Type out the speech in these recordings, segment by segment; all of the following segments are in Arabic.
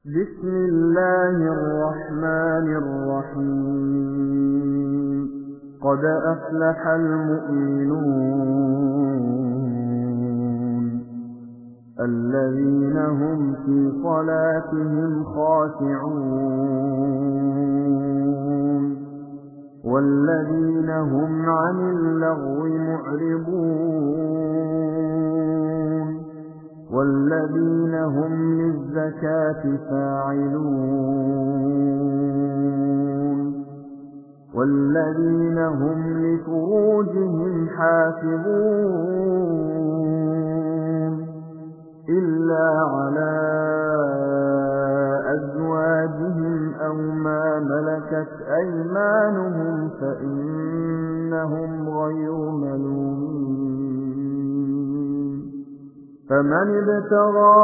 بسم الله الرحمن الرحيم قد أفلح المؤمنون الذين هم في صلاتهم خاشعون والذين هم عن اللغو معرضون والذين هم للزكاة فاعلون والذين هم لفروجهم حافظون إلا على أزواجهم أو ما ملكت أيمانهم فإنهم غير ملومين فمن ابتغى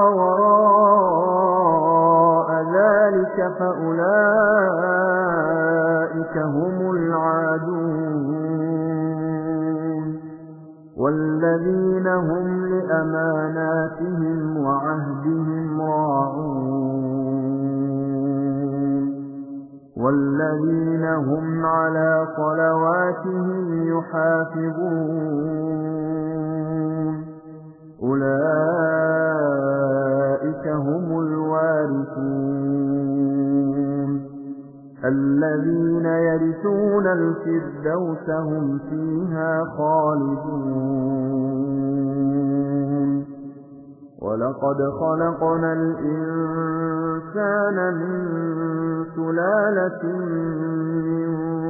وراء ذلك فأولئك هم العادون والذين هم لأماناتهم وعهدهم راعون والذين هم على صلواتهم يحافظون أولئك هم الوارثون الذين يرثون الفردوس هم فيها خالدون ولقد خلقنا الإنسان من سلالة من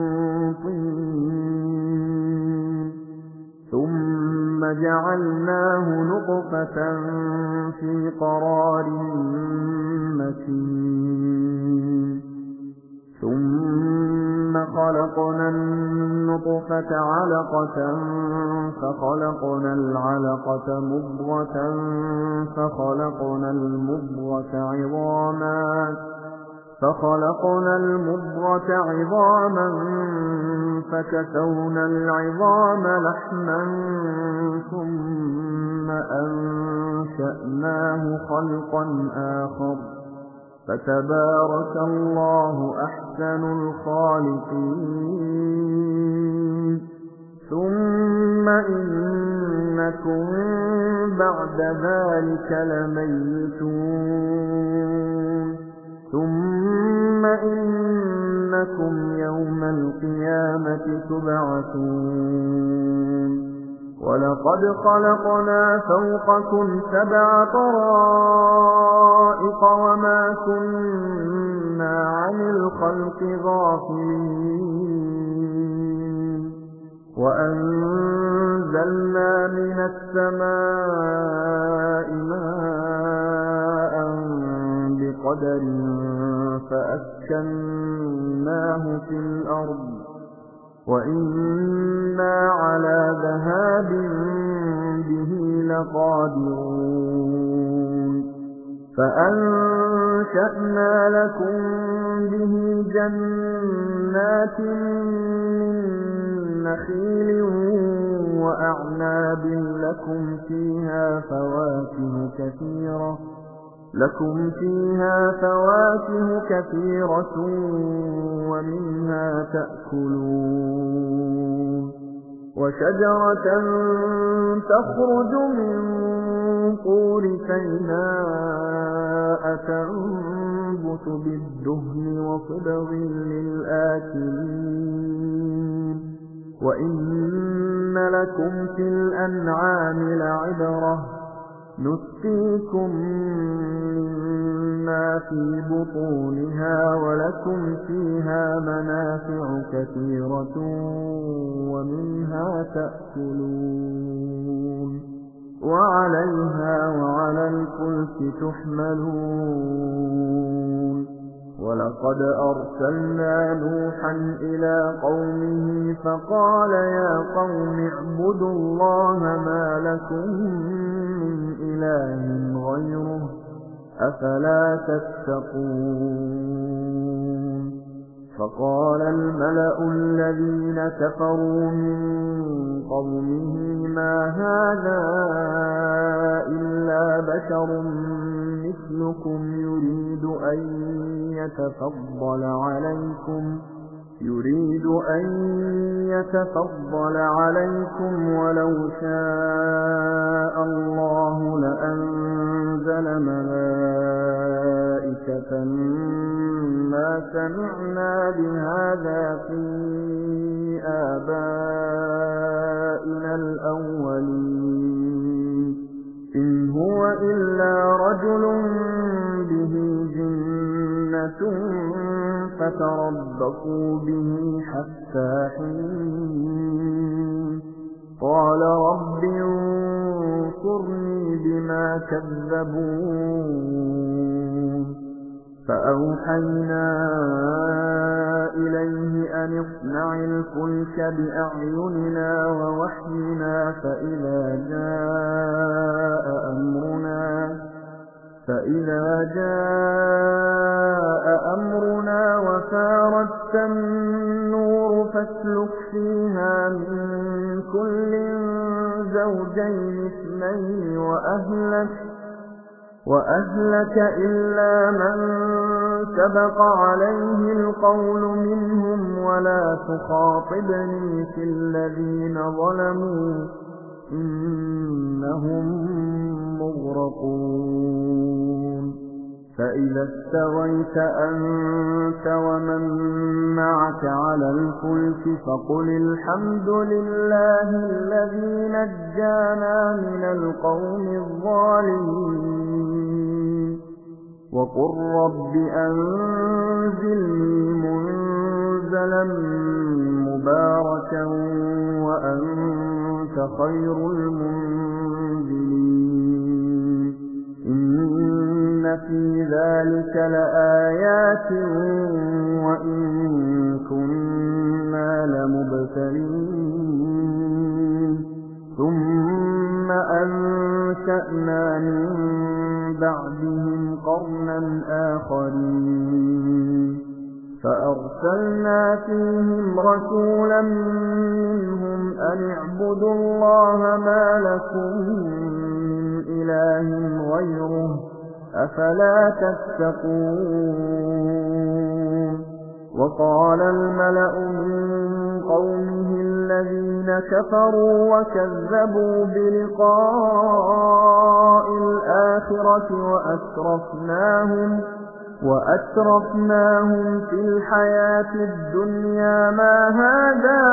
طين ثم جعلناه نطفة في قرار مكين ثم خلقنا النطفة علقة فخلقنا العلقة مضغة فخلقنا المضغة عظاما فكسونا العظام لحما ثم أنشأناه خلقا آخر فتبارك الله أحسن الخالقين ثم إنكم بعد ذلك لميتون ثم إنكم يوم القيامة تبعثون ولقد خلقنا فوقكم 7 طرائق وما كنا عن الخلق غافلين وأنزلنا من السماء ماء بقدر فأسكناه في الأرض وإنا على ذهاب به لقادرون فأنشأنا لكم به جنات من نخيل وأعناب لكم فيها فواكه كثيرة ومنها تأكلون وشجرة تخرج من طور سيناء تنبت بالدهن وصبغ للآكلين وإن لكم في الأنعام لعبرة نسقيكم مما في بطونها ولكم فيها منافع كثيرة ومنها تأكلون وعليها وعلى الفلك تحملون ولقد أرسلنا نوحا إلى قومه فقال يا قوم اعبدوا الله ما لكم من إله غيره أفلا تتقون فقال الملأ الذين كفروا من قومه ما هذا إلا بشر مثلكم يريد أن يتفضل عليكم ولو شاء الله لأنزل ملائكة ما سمعنا بهذا في آبائنا الأولين إن هو إلا رجل به جنة فتربصوا به حتى حين قال رب انصرني بما كذبون فأوحينا إليه أن اصنع الفلك بأعيننا ووحينا فإذا جاء أمرنا وفارت النور فاسلك فيها من كل زوجين اثنين وأهلك إلا من سبق عليه القول منهم ولا تخاطبني في الذين ظلموا إنهم مغرقون فإذا استويت أنت ومن معك على الفلك فقل الحمد لله الذي نجانا من القوم الظالمين وقل رب أنزلني منزلا مباركا وأنت خير المنزلين إن في ذلك لآيات وإن كنا لمبتلين ثم أنشأنا من بعدهم قرنا آخرين فأرسلنا فيهم رسولا منهم أن اعبدوا الله ما لكم من إله غيره أفلا تتقون وقال الملأ من قومه الذين كفروا وكذبوا بلقاء الآخرة وأترفناهم في الحياة الدنيا ما هذا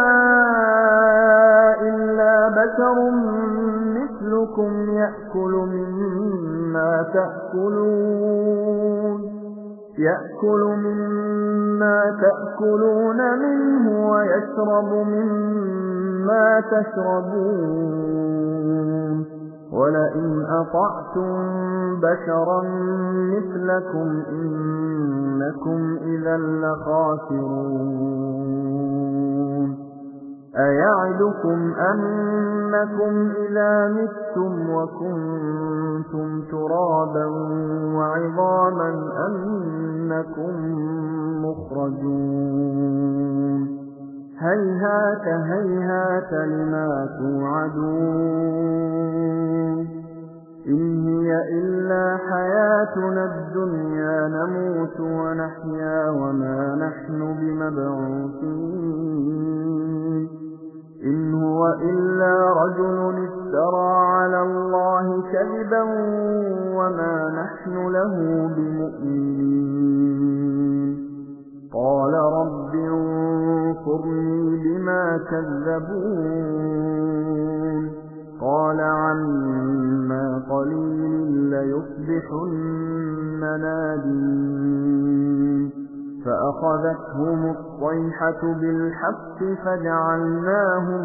إلا بشر مثلكم يأكل مما تأكلون منه ويشرب مما تشربون ولئن أطعتم بشرا مثلكم إنكم إذا لخاسرون أيعدكم أنكم إذا متم وكنتم ترابا وعظاما أنكم مخرجون هيهات هيهات لما توعدون إن هي إلا حياتنا الدنيا نموت ونحيا وما نحن بمبعوثين إن هو إلا رجل افترى على الله كذبا وما نحن له بمؤمنين قال رب انصرني بما كذبون قال عما قليل ليصبحن نادمين فأخذتهم الصيحة بالحق فجعلناهم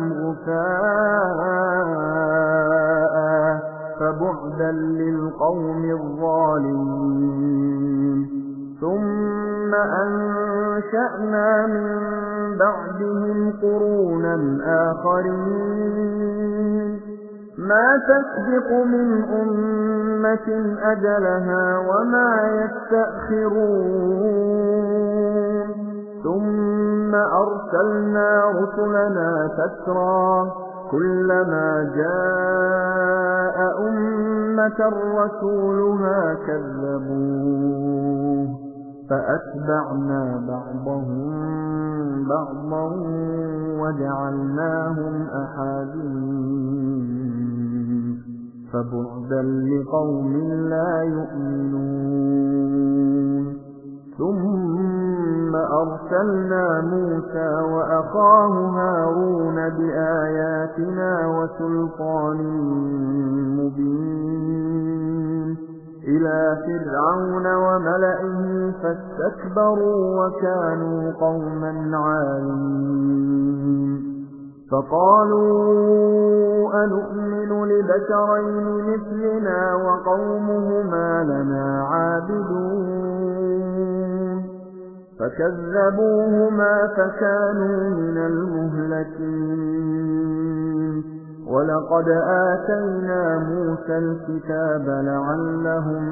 غثاء فبعدا للقوم الظالمين ثم أنشأنا من بعدهم قرونا آخرين ما تسبق من أمة أجلها وما يستأخرون ثم أرسلنا رسلنا تترى كلما جاء أمة رسولها كذبوه فأتبعنا بعضهم بعضا وجعلناهم أحاديث فبعدا لقوم لا يؤمنون ثم أرسلنا موسى وأخاه هارون بآياتنا وسلطان مبين إلى فرعون وملئه فاستكبروا وكانوا قوما عالين فقالوا أنؤمن لبشرين مثلنا وقومهما لنا عابدون فكذبوهما فكانوا من المهلكين ولقد آتينا موسى الكتاب لعلهم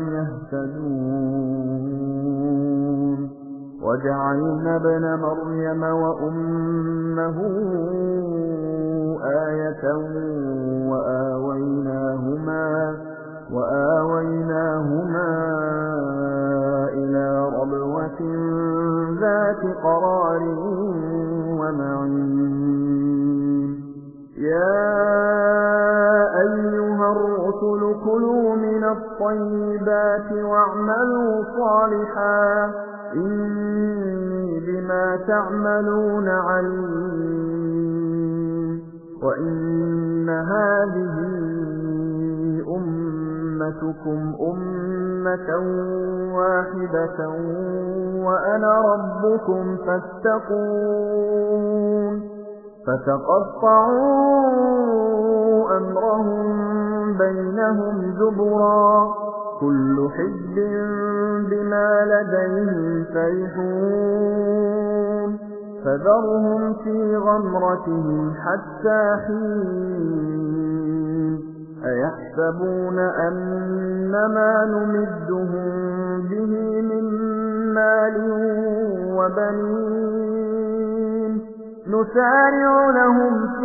يهتدون وجعلنا ابن مريم وأمه آية وآويناهما إلى ربوة ذات قرار ومعين يا أيها الرسل كلوا من الطيبات واعملوا صالحا إني بما تعملون عليم وإن هذه أمتكم أمة واحدة وأنا ربكم فاتقون فتقطعوا أمرهم بينهم زبرا كل حزب بما لديهم فرحون فذرهم في غمرتهم حتى حين أيحسبون أنما نمدهم به من مال وبنين نسارع لهم في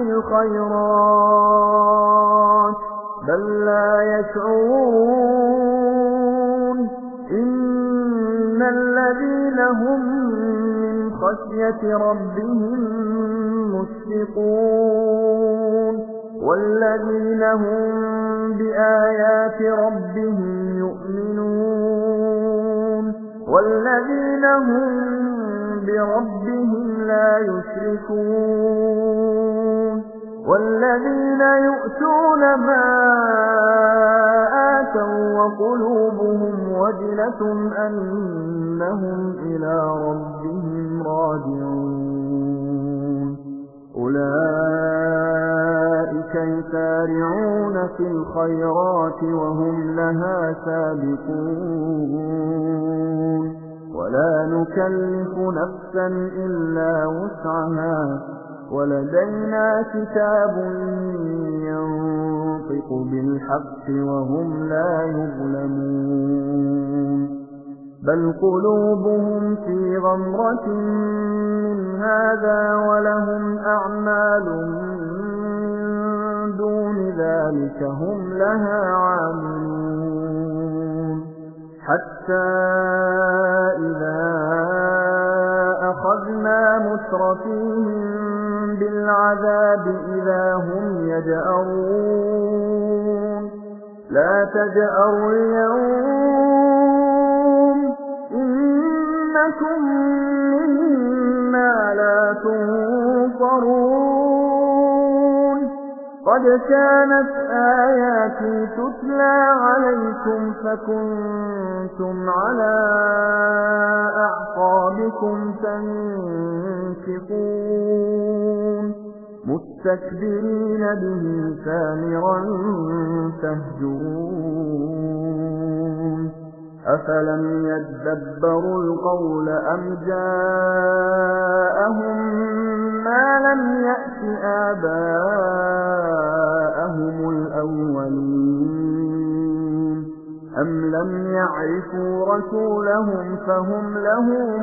الخيرات بل لا يشعرون إن الذين هم من خشية ربهم مشفقون والذين هم بآيات ربهم يؤمنون والذين هم بربهم لا يشركون والذين يؤتون ما آتوا وقلوبهم وجلة أنهم إلى ربهم راجعون أولئك يسارعون في الخيرات وهم لها سابقون ولا نكلف نفسا إلا وسعها ولدينا كتاب ينطق بالحق وهم لا يظلمون بل قلوبهم في غمرة من هذا ولهم أعمال من دون ذلك هم لها عاملون حتى إذا أخذنا مترفيهم بالعذاب إذا هم يجأرون لا تجأروا اليوم إنكم منا لا تنصرون قد كانت آياتي تتلى عليكم فكنتم على أعقابكم تنكصون مستكبرين به سامرا تهجرون أفلم يدبروا القول أم جاءهم ما لم يأت آباءهم الأولين أَمْ لَمْ يَعْرِفُوا رَسُولَهُمْ فَهُمْ لَهُ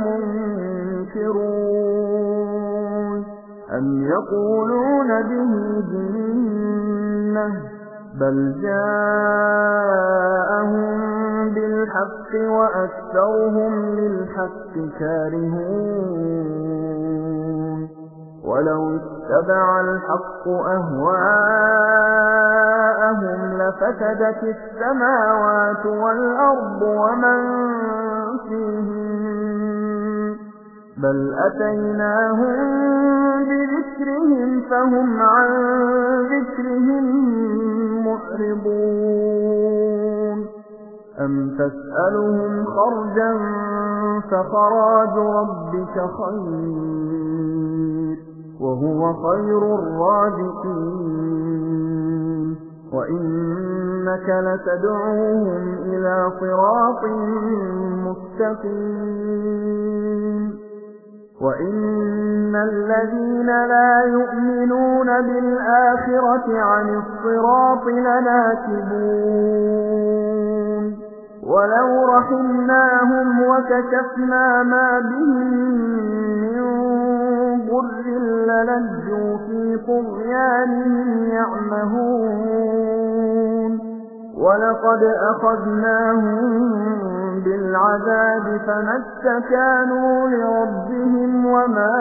مُنكِرُونَ أَمْ يَقُولُونَ بِهِ جِنَّةٌ بَلْ جَاءَهُم بِالْحَقِّ وَأَكْثَرُهُمْ لِلْحَقِّ كَارِهُونَ وَلَوِ اتَّبَعَ الْحَقُّ أَهْوَاءَهُمْ لَفَسَدَتِ السَّمَاوَاتُ وَالْأَرْضُ وَمَن فِيهِنَّ بَلْ أَتَيْنَاهُم بِذِكْرِهِمْ فَهُمْ عَن ذِكْرِهِم مُّعْرِضُونَ أَمْ تَسْأَلُهُمْ خَرْجًا فَخَرَاجُ رَبِّكَ خَيْرٌ وَهُوَ خَيْرُ الرَّازِقِينَ وَإِنَّكَ لَتَدْعُوهُمْ إِلَى صِرَاطٍ مُّسْتَقِيمٍ وَإِنَّ الَّذِينَ لَا يُؤْمِنُونَ بِالْآخِرَةِ عَنِ الصِّرَاطِ لَنَاكِبُونَ وَلَوْ رَحِمْنَاهُمْ وَكَشَفْنَا مَا بِهِم مِّن ضُرٍّ لَّلَجُّوا فِي طُغْيَانِهِمْ يَعْمَهُونَ وَلَقَدْ أَخَذْنَاهُم بِالْعَذَابِ فَمَا اسْتَكَانُوا لِرَبِّهِمْ وَمَا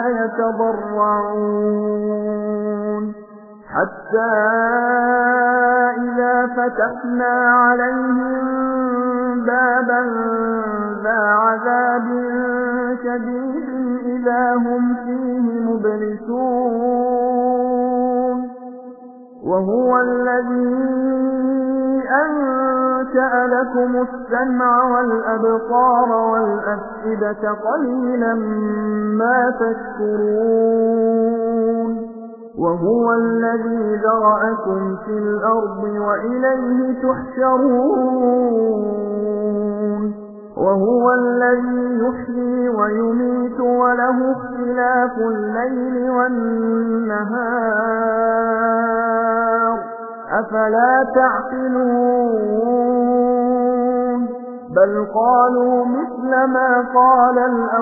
يَتَضَرَّعُونَ حَتَّى إِذَا فَتَحْنَا عَلَيْهِم بَابًا ذَا عَذَابٍ شَدِيدٍ إِذَا هُمْ فِيهِ مُبْلِسُونَ وَهُوَ الَّذِي أَنشَأَ لَكُمُ السَّمْعَ وَالْأَبْصَارَ وَالْأَفْئِدَةَ قَلِيلًا مَا تَشْكُرُونَ وَهُوَ الَّذِي ذَرَأَكُمْ فِي الْأَرْضِ وَإِلَيْهِ تُحْشَرُونَ وَهُوَ الَّذِي يُحْيِي وَيُمِيتُ وَلَهُ اخْتِلَافُ اللَّيْلِ وَالنَّهَارِ أَفَلَا تَعْقِلُونَ بَلْ قَالُوا مِثْلَ مَا قَالَ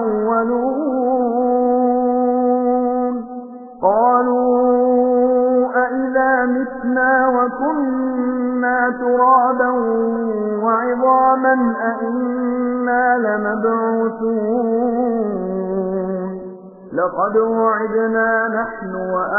الْأَوَّلُونَ قَالُوا أَإِذَا مِتْنَا وَكُنَّا تُرَابًا وَعِظَامًا أَإِنَّا لَمَبْعُوثُونَ لَقَدْ وُعِدْنَا نَحْنُ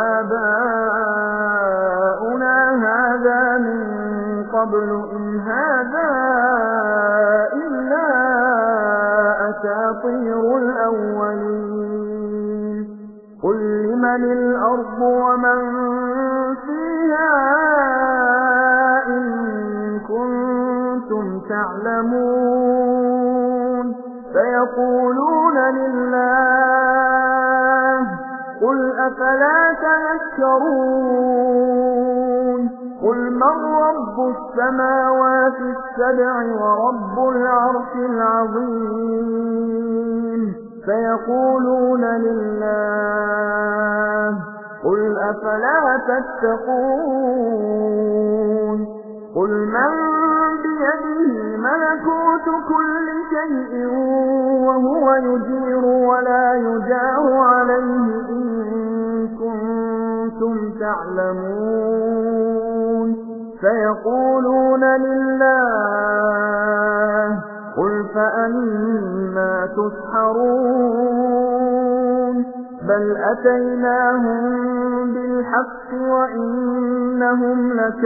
وَآبَاؤُنَا هَذَا مِن قَبْلُ إِنْ هَذَا إِلَّا أَسَاطِيرُ الْأَوَّلِينَ قُل لِّمَنِ الْأَرْضُ وَمَن فِيهَا إِن كُنتُمْ تَعْلَمُونَ فَيَقُولُونَ لِلَّهِ قُلْ أَفَلَا تَذَكَّرُونَ قُلْ مَن رَّبُّ السَّمَاوَاتِ السَّبْعِ وَرَبُّ الْعَرْشِ الْعَظِيمِ فَيَقُولُونَ لِلَّهِ قُلْ أَفَلَا تَتَّقُونَ قُلْ مَن بِيَدِهِ مَلَكُوتُ كُلِّ شَيْءٍ وَهُوَ يُجِيرُ وَلَا يُجَارُ عَلَيْهِ إِن كُنتُمْ تَعْلَمُونَ فَيَقُولُونَ لِلَّهِ قُلْ فَأَنَّىٰ تُسْحَرُونَ بَلْ أَتَيْنَاهُم بِالْحَقِّ وَإِنَّهُمْ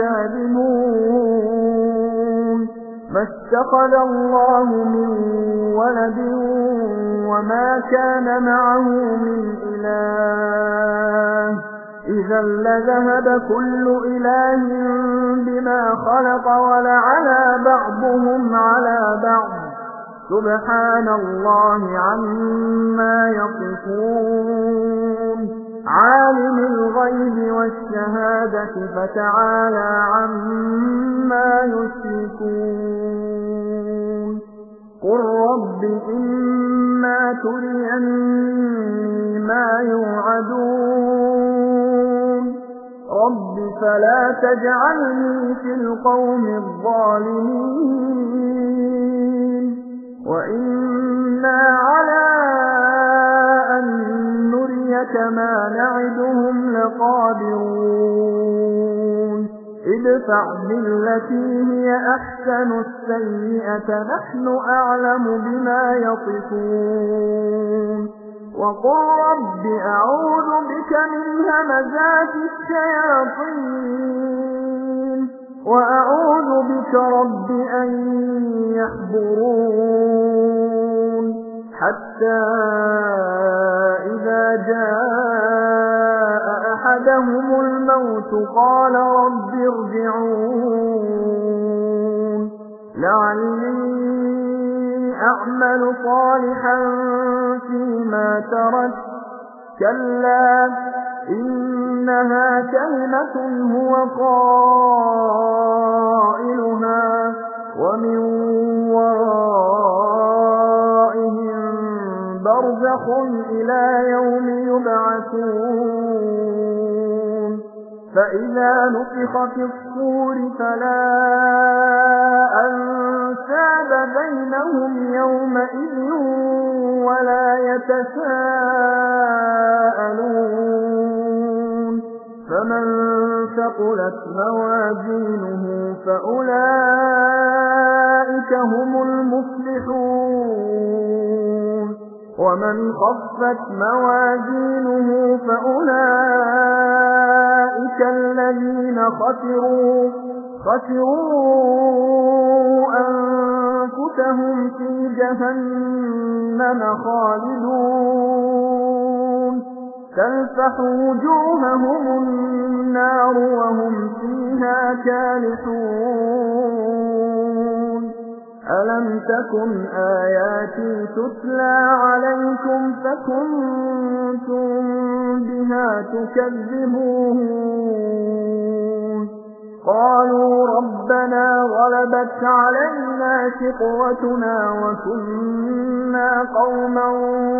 لَكَاذِبُونَ مَا اتَّخَذَ اللَّهُ مِن وَلَدٍ وَمَا كَانَ مَعَهُ مِنْ إِلَٰهٍ إِذًا لَّذَهَبَ كُلُّ إِلَٰهٍ بِمَا خَلَقَ وَلَعَلَا بَعْضُهُمْ عَلَىٰ بَعْضٍ سُبْحَانَ اللَّهِ عَمَّا يَصِفُونَ عَالِمُ الْغَيْبِ وَالشَّهَادَةِ فَتَعَالَىٰ عَمَّا يُشْرِكُونَ قُل رَّبِّ إِمَّا تُرِيَنِّي مَا يُوعَدُونَ رَبِّ فَلَا تَجْعَلْنِي فِي الْقَوْمِ الظَّالِمِينَ وإنا على أن نريك ما نعدهم لقادرون ادفع بالتي هي أحسن السيئة نحن أعلم بما يصفون وقل رب أعوذ بك من همزات الشياطين وأعوذ بك رب أن يحضرون حتى إذا جاء أحدهم الموت قال رب ارجعون لعلي أعمل صالحا فيما تركت كلا إنها كلمة هو قائلها ومن ورائهم برزخ إلى يوم يبعثون فإذا نفخ في الصور فلا أنساب بينهم يومئذ ولا يتساءلون فمن ثقلت موازينه فأولئك هم المفلحون ومن خفت موازينه فأولئك الذين خسروا أنفسهم في جهنم خالدون تلفح وجوههم النار وهم فيها كالحون ألم تكن آياتي تتلى عليكم فكنتم بها تكذبون قالوا ربنا غلبت علينا شقوتنا وكنا قوما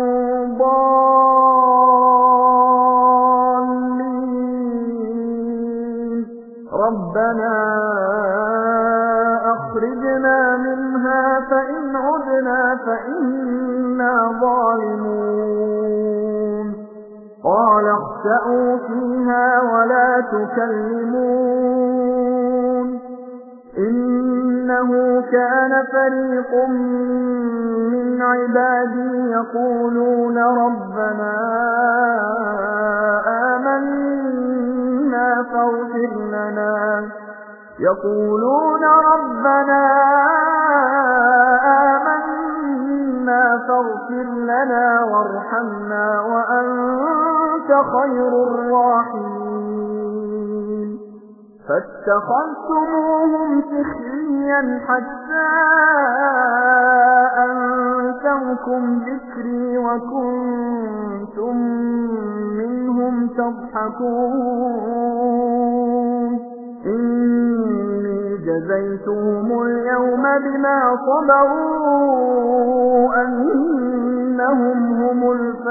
ضالين ربنا أخرجنا منها فإن عدنا فإنا ظالمون قال اخسأوا فيها ولا تكلمون إنه كان فريق من عبادي يقولون ربنا آمنا فاغفر لنا وارحمنا وأنت خير الراحمين فاتخذتموهم سخريا حتى أنسوكم ذكري وكنتم منهم تضحكون إني جزيتهم اليوم بما صبروا أنهم هم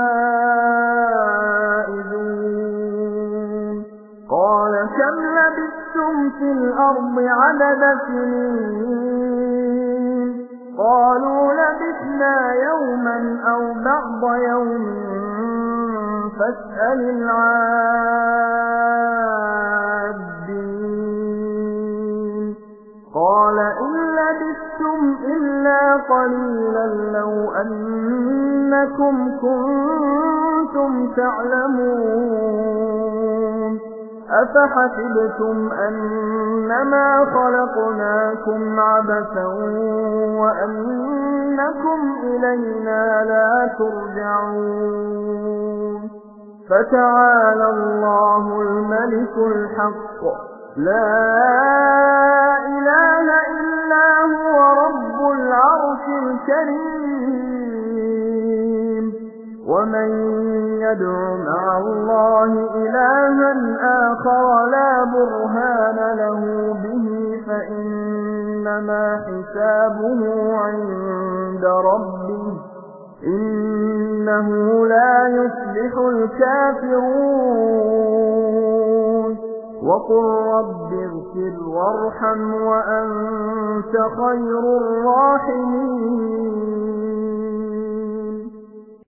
الفائزون قال كم لبثتم في الأرض عدد سنين قالوا لبثنا يوما أو بعض يوم فاسأل العادين قال إن لبثتم إلا قليلا لو أنكم كنتم تعلمون أفحسبتم أنما خلقناكم عبثا وأنكم إلينا لا ترجعون فتعالى الله الملك الحق لا إله إلا هو رب العرش الكريم ومن يدع مع الله إلها آخر لا برهان له به فإنما حسابه عند ربه إنه لا يفلح الكافرون وقل رب اغفر وارحم وأنت خير الراحمين